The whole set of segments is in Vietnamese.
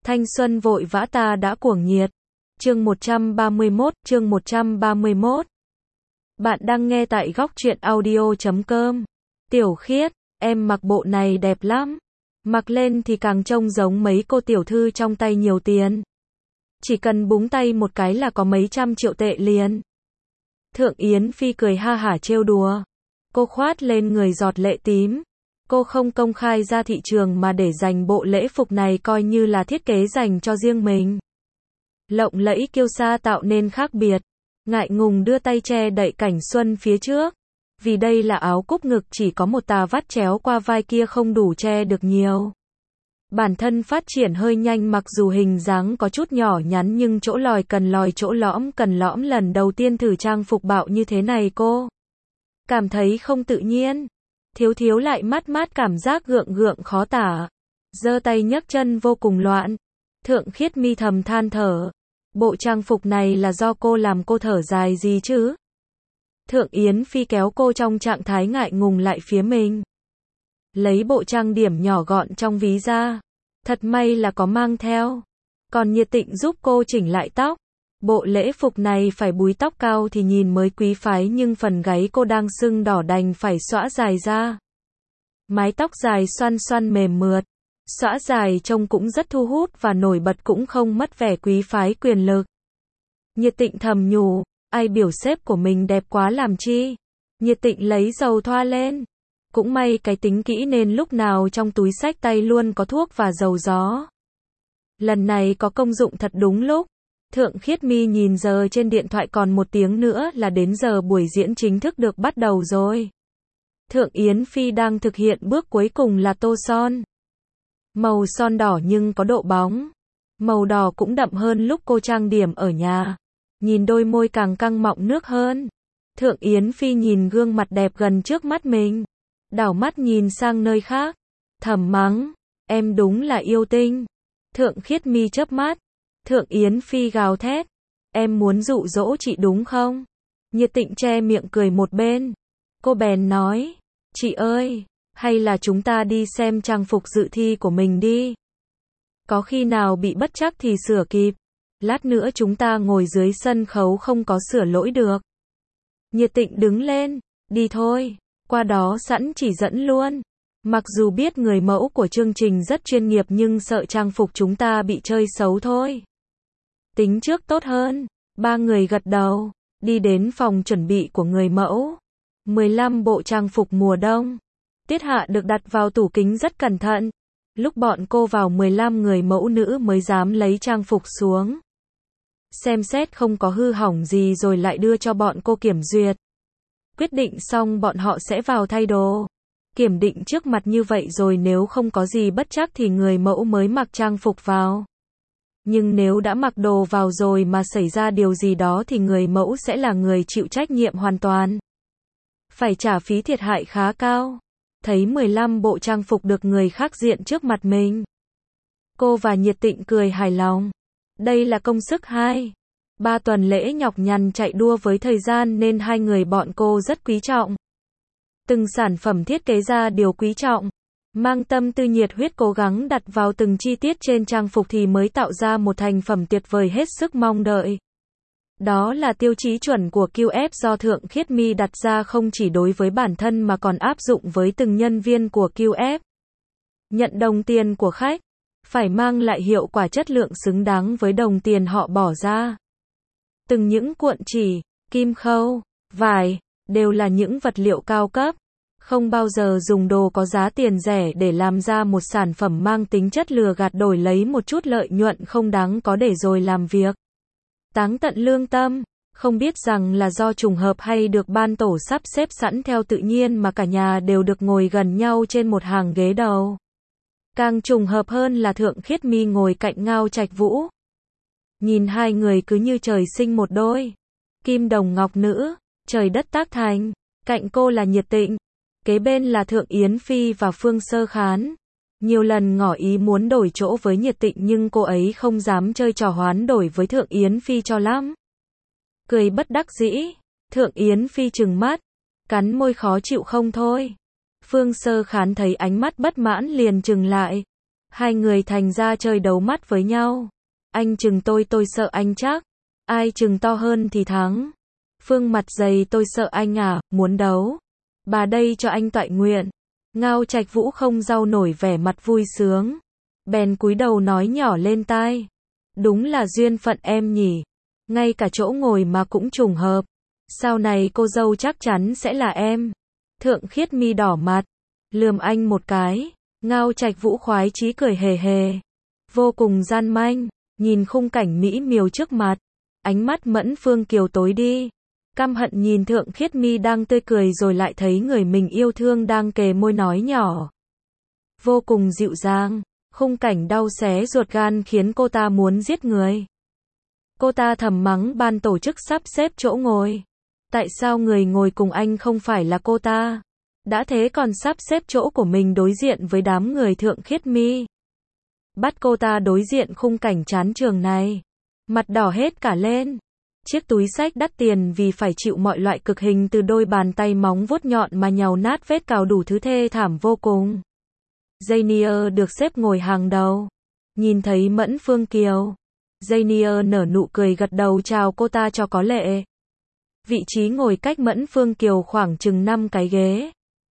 Thanh xuân vội vã ta đã cuồng nhiệt. Chương 131. Bạn đang nghe tại góc truyện audio.com. Tiểu Khiết, em mặc bộ này đẹp lắm. Mặc lên thì càng trông giống mấy cô tiểu thư trong tay nhiều tiền. Chỉ cần búng tay một cái là có mấy trăm triệu tệ liền. Thượng Yến Phi cười ha hả trêu đùa. Cô khoát lên người giọt lệ tím. Cô không công khai ra thị trường mà để dành bộ lễ phục này coi như là thiết kế dành cho riêng mình. Lộng lẫy kiêu sa tạo nên khác biệt. Ngại ngùng đưa tay che đậy cảnh xuân phía trước. Vì đây là áo cúc ngực chỉ có một tà vắt chéo qua vai kia không đủ che được nhiều. Bản thân phát triển hơi nhanh mặc dù hình dáng có chút nhỏ nhắn nhưng chỗ lòi cần lòi chỗ lõm cần lõm, lần đầu tiên thử trang phục bạo như thế này cô cảm thấy không tự nhiên. Thiếu lại mát cảm giác gượng gượng khó tả. Giơ tay nhấc chân vô cùng loạn. Thượng Khiết mi thầm than thở. Bộ trang phục này là do cô làm, cô thở dài gì chứ? Thượng Yến Phi kéo cô trong trạng thái ngại ngùng lại phía mình. Lấy bộ trang điểm nhỏ gọn trong ví ra. Thật may là có mang theo. Còn nhiệt tình giúp cô chỉnh lại tóc. Bộ lễ phục này phải búi tóc cao thì nhìn mới quý phái nhưng phần gáy cô đang sưng đỏ đành phải xõa dài ra. Mái tóc dài xoăn xoăn mềm mượt. Xõa dài trông cũng rất thu hút và nổi bật cũng không mất vẻ quý phái quyền lực. Nhiệt Tịnh thầm nhủ, ai biểu sếp của mình đẹp quá làm chi. Nhiệt Tịnh lấy dầu thoa lên. Cũng may cái tính kỹ nên lúc nào trong túi xách tay luôn có thuốc và dầu gió. Lần này có công dụng thật đúng lúc. Thượng Khiết mi nhìn giờ trên điện thoại còn 1 tiếng nữa là đến giờ buổi diễn chính thức được bắt đầu rồi. Thượng Yến Phi đang thực hiện bước cuối cùng là tô son. Màu son đỏ nhưng có độ bóng. Màu đỏ cũng đậm hơn lúc cô trang điểm ở nhà. Nhìn đôi môi càng căng mọng nước hơn. Thượng Yến Phi nhìn gương mặt đẹp gần trước mắt mình. Đảo mắt nhìn sang nơi khác. Thầm mắng, em đúng là yêu tinh. Thượng Khiết mi chớp mắt. Thượng Yến Phi gào thét. Em muốn dụ dỗ chị đúng không? Nhiệt Tịnh che miệng cười một bên. Cô bèn nói. Chị ơi, hay là chúng ta đi xem trang phục dự thi của mình đi. Có khi nào bị bất trắc thì sửa kịp. Lát nữa chúng ta ngồi dưới sân khấu không có sửa lỗi được. Nhiệt Tịnh đứng lên. Đi thôi. Qua đó sẵn chỉ dẫn luôn. Mặc dù biết người mẫu của chương trình rất chuyên nghiệp nhưng sợ trang phục chúng ta bị chơi xấu thôi. Tính trước tốt hơn. 3 người gật đầu. Đi đến phòng chuẩn bị của người mẫu. 15 bộ trang phục mùa đông. Tiết hạ được đặt vào tủ kính rất cẩn thận. Lúc bọn cô vào 15 người mẫu nữ mới dám lấy trang phục xuống. Xem xét không có hư hỏng gì rồi lại đưa cho bọn cô kiểm duyệt. Quyết định xong bọn họ sẽ vào thay đồ. Kiểm định trước mặt như vậy rồi nếu không có gì bất trắc thì người mẫu mới mặc trang phục vào. Nhưng nếu đã mặc đồ vào rồi mà xảy ra điều gì đó thì người mẫu sẽ là người chịu trách nhiệm hoàn toàn. Phải trả phí thiệt hại khá cao. Thấy 15 bộ trang phục được người khác diện trước mặt mình. Cô và Nhiệt Tịnh cười hài lòng. Đây là công sức 2-3 tuần lễ nhọc nhằn chạy đua với thời gian nên 2 người bọn cô rất quý trọng. Từng sản phẩm thiết kế ra điều quý trọng. Mang tâm tư nhiệt huyết cố gắng đặt vào từng chi tiết trên trang phục thì mới tạo ra một thành phẩm tuyệt vời hết sức mong đợi. Đó là tiêu chí chuẩn của QF do Thượng Khiết mi đặt ra không chỉ đối với bản thân mà còn áp dụng với từng nhân viên của QF. Nhận đồng tiền của khách, phải mang lại hiệu quả chất lượng xứng đáng với đồng tiền họ bỏ ra. Từng những cuộn chỉ, kim khâu, vải, đều là những vật liệu cao cấp. Không bao giờ dùng đồ có giá tiền rẻ để làm ra một sản phẩm mang tính chất lừa gạt đổi lấy một chút lợi nhuận không đáng có để rồi làm việc táng tận lương tâm. Không biết rằng là do trùng hợp hay được ban tổ sắp xếp sẵn theo tự nhiên mà cả nhà đều được ngồi gần nhau trên một hàng ghế đầu. Càng trùng hợp hơn là Thượng Khiết mi ngồi cạnh Ngao Trạch Vũ. Nhìn 2 người cứ như trời sinh một đôi. Kim đồng ngọc nữ, trời đất tác thành. Cạnh cô là Nhiệt Tịnh. Kế bên là Thượng Yến Phi và Phương Sơ Khán. Nhiều lần ngỏ ý muốn đổi chỗ với Nhiệt Tịnh nhưng cô ấy không dám chơi trò hoán đổi với Thượng Yến Phi cho lắm. Cười bất đắc dĩ. Thượng Yến Phi trừng mắt. Cắn môi khó chịu không thôi. Phương Sơ Khán thấy ánh mắt bất mãn liền trừng lại. Hai người thành ra chơi đấu mắt với nhau. Anh chừng tôi sợ anh chắc. Ai chừng to hơn thì thắng. Phương mặt dày tôi sợ anh à, muốn đấu. Bà đây cho anh tọa nguyện. Ngao Trạch Vũ không rau nổi vẻ mặt vui sướng. Bèn cúi đầu nói nhỏ lên tai. Đúng là duyên phận em nhỉ. Ngay cả chỗ ngồi mà cũng trùng hợp. Sau này cô dâu chắc chắn sẽ là em. Thượng Khiết Mi đỏ mặt. Lườm anh một cái. Ngao Trạch Vũ khoái chí cười hề hề. Vô cùng gian manh. Nhìn khung cảnh mỹ miều trước mặt. Ánh mắt Mẫn Phương Kiều tối đi. Căm hận nhìn Thượng Khiết Mi đang tươi cười rồi lại thấy người mình yêu thương đang kề môi nói nhỏ. Vô cùng dịu dàng. Khung cảnh đau xé ruột gan khiến cô ta muốn giết người. Cô ta thầm mắng ban tổ chức sắp xếp chỗ ngồi. Tại sao người ngồi cùng anh không phải là cô ta? Đã thế còn sắp xếp chỗ của mình đối diện với đám người Thượng Khiết Mi. Bắt cô ta đối diện khung cảnh chán trường này. Mặt đỏ hết cả lên. Chiếc túi xách đắt tiền vì phải chịu mọi loại cực hình từ đôi bàn tay móng vuốt nhọn mà nhàu nát vết cào đủ thứ thê thảm vô cùng. Janier được xếp ngồi hàng đầu. Nhìn thấy Mẫn Phương Kiều. Janier nở nụ cười gật đầu chào cô ta cho có lệ. Vị trí ngồi cách Mẫn Phương Kiều khoảng chừng 5 cái ghế.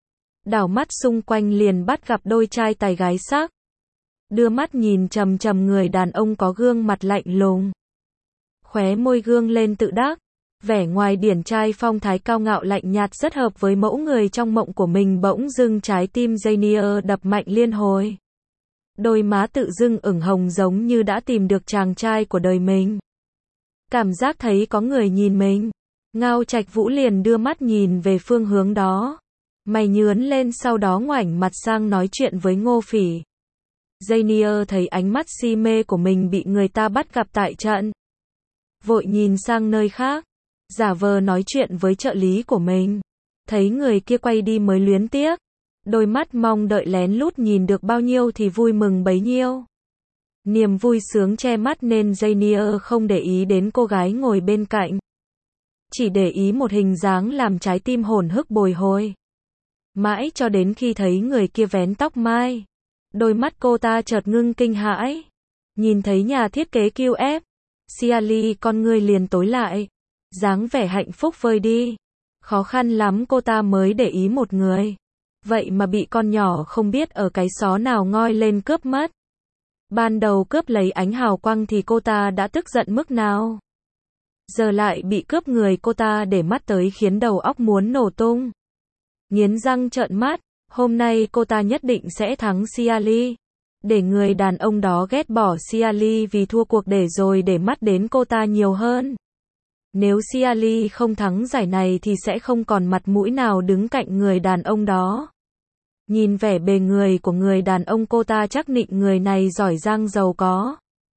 Đảo mắt xung quanh liền bắt gặp đôi trai tài gái sắc. Đưa mắt nhìn chằm chằm người đàn ông có gương mặt lạnh lùng. Khóe môi gương lên tự đắc. Vẻ ngoài điển trai phong thái cao ngạo lạnh nhạt rất hợp với mẫu người trong mộng của mình. Bỗng dưng trái tim Janier đập mạnh liên hồi. Đôi má tự dưng ửng hồng giống như đã tìm được chàng trai của đời mình. Cảm giác thấy có người nhìn mình. Ngao Trạch Vũ liền đưa mắt nhìn về phương hướng đó. Mày nhướn lên sau đó ngoảnh mặt sang nói chuyện với Ngô Phỉ. Janier thấy ánh mắt si mê của mình bị người ta bắt gặp tại trận. Vội nhìn sang nơi khác. Giả vờ nói chuyện với trợ lý của mình. Thấy người kia quay đi mới luyến tiếc. Đôi mắt mong đợi lén lút nhìn được bao nhiêu thì vui mừng bấy nhiêu. Niềm vui sướng che mắt nên Janier không để ý đến cô gái ngồi bên cạnh. Chỉ để ý một hình dáng làm trái tim hổn hức bồi hồi. Mãi cho đến khi thấy người kia vén tóc mai. Đôi mắt cô ta chợt ngưng kinh hãi. Nhìn thấy nhà thiết kế QF. Ciali con ngươi liền tối lại. Dáng vẻ hạnh phúc vơi đi. Khó khăn lắm cô ta mới để ý một người. Vậy mà bị con nhỏ không biết ở cái xó nào ngoi lên cướp mất. Ban đầu cướp lấy ánh hào quang thì cô ta đã tức giận mức nào. Giờ lại bị cướp người cô ta để mắt tới khiến đầu óc muốn nổ tung. Nghiến răng trợn mắt, hôm nay cô ta nhất định sẽ thắng Ciali. Để người đàn ông đó ghét bỏ Ciali vì thua cuộc để rồi để mắt đến cô ta nhiều hơn. Nếu Ciali không thắng giải này thì sẽ không còn mặt mũi nào đứng cạnh người đàn ông đó. Nhìn vẻ bề người của người đàn ông cô ta chắc nịnh người này giỏi giang giàu có.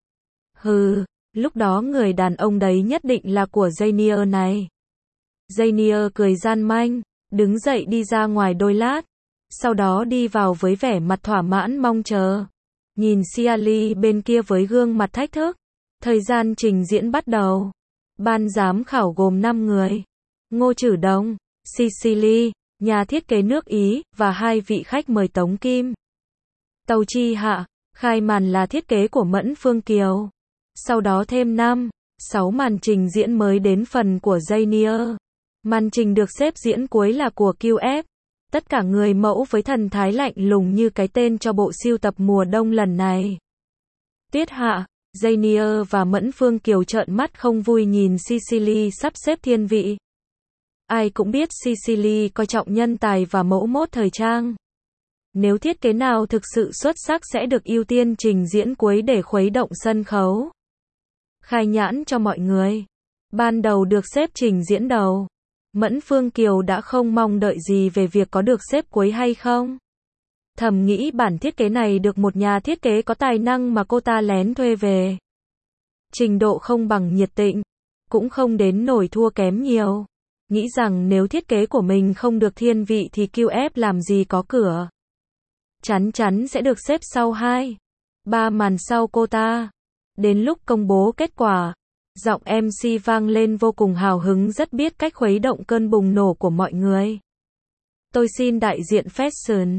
Hừ, lúc đó người đàn ông đấy nhất định là của Janier này. Janier cười gian manh, đứng dậy đi ra ngoài đôi lát. Sau đó đi vào với vẻ mặt thỏa mãn mong chờ. Nhìn Ciali bên kia với gương mặt thách thức. Thời gian trình diễn bắt đầu. Ban giám khảo gồm 5 người. Ngô Trử Đông, Cicely, nhà thiết kế nước Ý, và 2 vị khách mời Tống Kim. Tâu Chi Hạ, khai màn là thiết kế của Mẫn Phương Kiều. Sau đó thêm 6 màn trình diễn mới đến phần của Janier. Màn trình được xếp diễn cuối là của QF. Tất cả người mẫu với thần thái lạnh lùng như cái tên cho bộ sưu tập mùa đông lần này. Tiết hạ, Janier và Mẫn Phương Kiều trợn mắt không vui nhìn Cicely sắp xếp thiên vị. Ai cũng biết Cicely coi trọng nhân tài và mẫu mốt thời trang. Nếu thiết kế nào thực sự xuất sắc sẽ được ưu tiên trình diễn cuối để khuấy động sân khấu. Khai nhãn cho mọi người. Ban đầu được xếp trình diễn đầu. Mẫn Phương Kiều đã không mong đợi gì về việc có được xếp cuối hay không. Thầm nghĩ bản thiết kế này được một nhà thiết kế có tài năng mà cô ta lén thuê về. Trình độ không bằng nhiệt tình, cũng không đến nổi thua kém nhiều. Nghĩ rằng nếu thiết kế của mình không được thiên vị thì QF làm gì có cửa. Chắn chắn sẽ được xếp sau 2-3 màn sau cô ta. Đến lúc công bố kết quả, giọng MC vang lên vô cùng hào hứng rất biết cách khuấy động cơn bùng nổ của mọi người. Tôi xin đại diện Fashion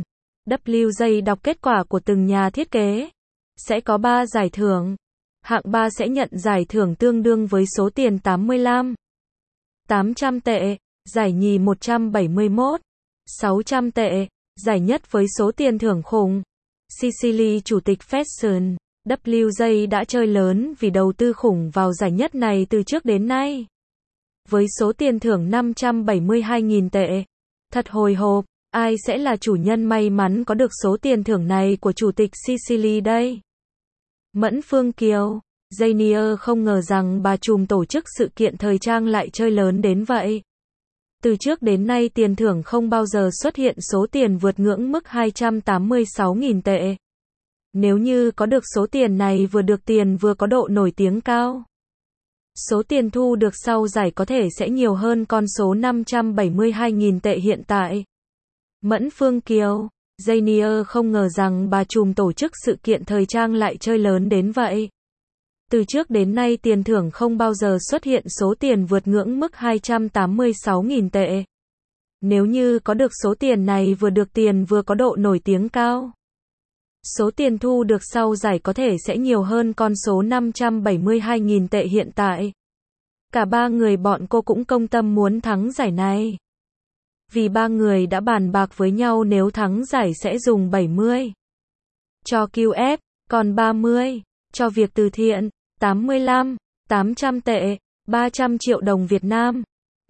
WJ đọc kết quả của từng nhà thiết kế. Sẽ có 3 giải thưởng. Hạng 3 sẽ nhận giải thưởng tương đương với số tiền 85.800 tệ, giải nhì 171.600 tệ, giải nhất với số tiền thưởng khủng. Cicely chủ tịch Fashion, WJ đã chơi lớn vì đầu tư khủng vào giải nhất này từ trước đến nay. Với số tiền thưởng 572.000 tệ. Thật hồi hộp, ai sẽ là chủ nhân may mắn có được số tiền thưởng này của chủ tịch Cicely đây? Mẫn Phương Kiều, Janier không ngờ rằng bà trùm tổ chức sự kiện thời trang lại chơi lớn đến vậy. Từ trước đến nay tiền thưởng không bao giờ xuất hiện số tiền vượt ngưỡng mức 286.000 tệ. Nếu như có được số tiền này vừa được tiền vừa có độ nổi tiếng cao. Số tiền thu được sau giải có thể sẽ nhiều hơn con số 572.000 tệ hiện tại. Mẫn Phương Kiều, Janier không ngờ rằng bà trùm tổ chức sự kiện thời trang lại chơi lớn đến vậy. Từ trước đến nay tiền thưởng không bao giờ xuất hiện số tiền vượt ngưỡng mức 286.000 tệ. Nếu như có được số tiền này vừa được tiền vừa có độ nổi tiếng cao. Số tiền thu được sau giải có thể sẽ nhiều hơn con số 572.000 tệ hiện tại. Cả ba người bọn cô cũng công tâm muốn thắng giải này. Vì ba người đã bàn bạc với nhau nếu thắng giải sẽ dùng 70 cho QF, còn 30 cho việc từ thiện, 85.800 tệ, 300 triệu đồng Việt Nam,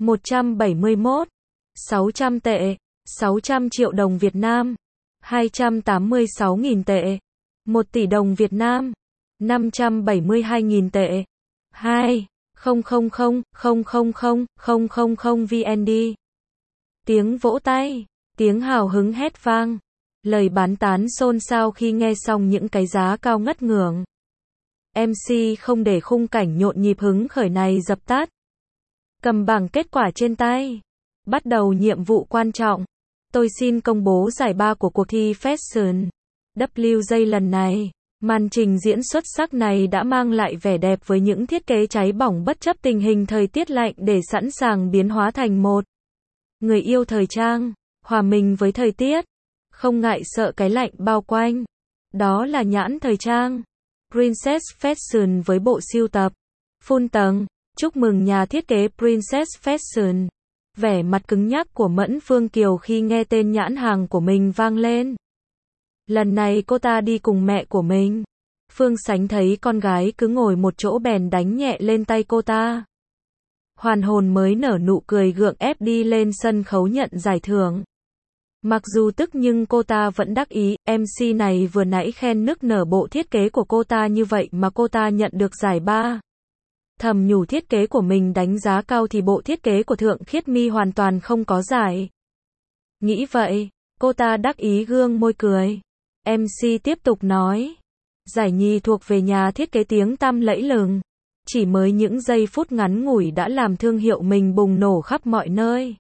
171.600 tệ, 600 triệu đồng Việt Nam, 286.000 tệ, 1 tỷ đồng Việt Nam, 572.000 tệ, 2.000.000.000 VND. Tiếng vỗ tay, tiếng hào hứng hét vang, lời bán tán xôn xao khi nghe xong những cái giá cao ngất ngưởng. MC không để khung cảnh nhộn nhịp hứng khởi này dập tắt. Cầm bảng kết quả trên tay. Bắt đầu nhiệm vụ quan trọng. Tôi xin công bố giải 3 của cuộc thi Fashion WJ lần này. Màn trình diễn xuất sắc này đã mang lại vẻ đẹp với những thiết kế cháy bỏng bất chấp tình hình thời tiết lạnh để sẵn sàng biến hóa thành một người yêu thời trang, hòa mình với thời tiết, không ngại sợ cái lạnh bao quanh. Đó là nhãn thời trang Princess Fashion với bộ sưu tập full tầng. Chúc mừng nhà thiết kế Princess Fashion. Vẻ mặt cứng nhắc của Mẫn Phương Kiều khi nghe tên nhãn hàng của mình vang lên. Lần này cô ta đi cùng mẹ của mình. Phương Sánh thấy con gái cứ ngồi một chỗ bèn đánh nhẹ lên tay cô ta. Hoàn hồn mới nở nụ cười gượng ép đi lên sân khấu nhận giải thưởng. Mặc dù tức nhưng cô ta vẫn đắc ý, MC này vừa nãy khen nức nở bộ thiết kế của cô ta như vậy mà cô ta nhận được giải 3. Thầm nhủ thiết kế của mình đánh giá cao thì bộ thiết kế của Thượng Khiết My hoàn toàn không có giải. Nghĩ vậy, cô ta đắc ý gương môi cười. MC tiếp tục nói. Giải nhì thuộc về nhà thiết kế tiếng tăm lẫy lừng. Chỉ mới những giây phút ngắn ngủi đã làm thương hiệu mình bùng nổ khắp mọi nơi.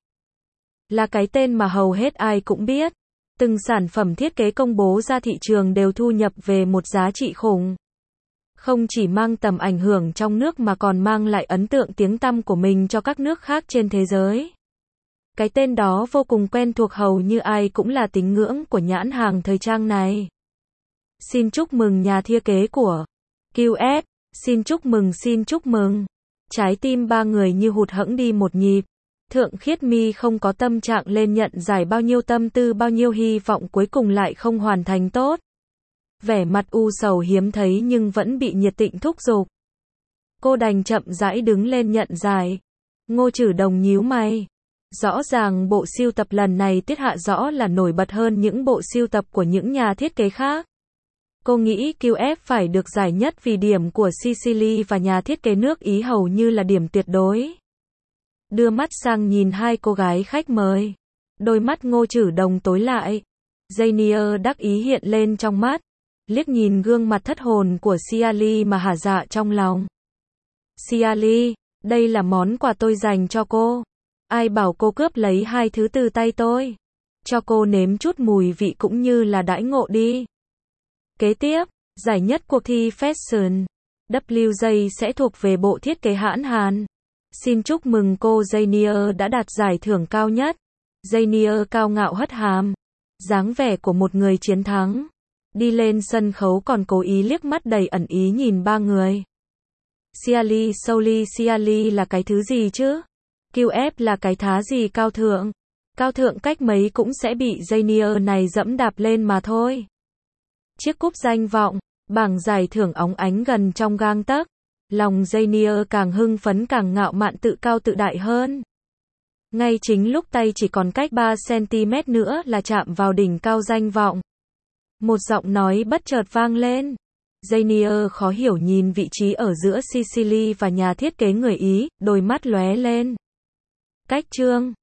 Là cái tên mà hầu hết ai cũng biết. Từng sản phẩm thiết kế công bố ra thị trường đều thu nhập về một giá trị khủng. Không chỉ mang tầm ảnh hưởng trong nước mà còn mang lại ấn tượng tiếng tăm của mình cho các nước khác trên thế giới. Cái tên đó vô cùng quen thuộc hầu như ai cũng là tín ngưỡng của nhãn hàng thời trang này. Xin chúc mừng nhà thiết kế của QF, xin chúc mừng xin chúc mừng. Trái tim ba người như hụt hẫng đi một nhịp. Thượng Khiết My không có tâm trạng lên nhận giải bao nhiêu tâm tư bao nhiêu hy vọng cuối cùng lại không hoàn thành tốt. Vẻ mặt u sầu hiếm thấy nhưng vẫn bị nhiệt tình thúc giục. Cô đành chậm rãi đứng lên nhận giải. Ngô Trử Đồng nhíu mày. Rõ ràng bộ sưu tập lần này Tiết Hạ rõ là nổi bật hơn những bộ sưu tập của những nhà thiết kế khác. Cô nghĩ QF phải được giải nhất vì điểm của Cicely và nhà thiết kế nước Ý hầu như là điểm tuyệt đối. Đưa mắt sang nhìn hai cô gái khách mời. Đôi mắt Ngô Trử Đồng tối lại. Janier đắc ý hiện lên trong mắt. Liếc nhìn gương mặt thất hồn của Cialy mà hả dạ trong lòng. Cialy, đây là món quà tôi dành cho cô. Ai bảo cô cướp lấy hai thứ từ tay tôi. Cho cô nếm chút mùi vị cũng như là đãi ngộ đi. Kế tiếp, giải nhất cuộc thi Fashion WJ sẽ thuộc về bộ thiết kế hãn Hàn. Xin chúc mừng cô Janier đã đạt giải thưởng cao nhất. Janier cao ngạo hất hàm. dáng vẻ của một người chiến thắng. Đi lên sân khấu còn cố ý liếc mắt đầy ẩn ý nhìn ba người. Siali Souli Siali là cái thứ gì chứ? QF là cái thá gì cao thượng? Cao thượng cách mấy cũng sẽ bị Janier này dẫm đạp lên mà thôi. Chiếc cúp danh vọng, bảng giải thưởng óng ánh gần trong gang tấc. Lòng Janier càng hưng phấn càng ngạo mạn tự cao tự đại hơn. Ngay chính lúc tay chỉ còn cách 3 cm nữa là chạm vào đỉnh cao danh vọng. Một giọng nói bất chợt vang lên. Janier khó hiểu nhìn vị trí ở giữa Sicily và nhà thiết kế người Ý, đôi mắt lóe lên. Cách chương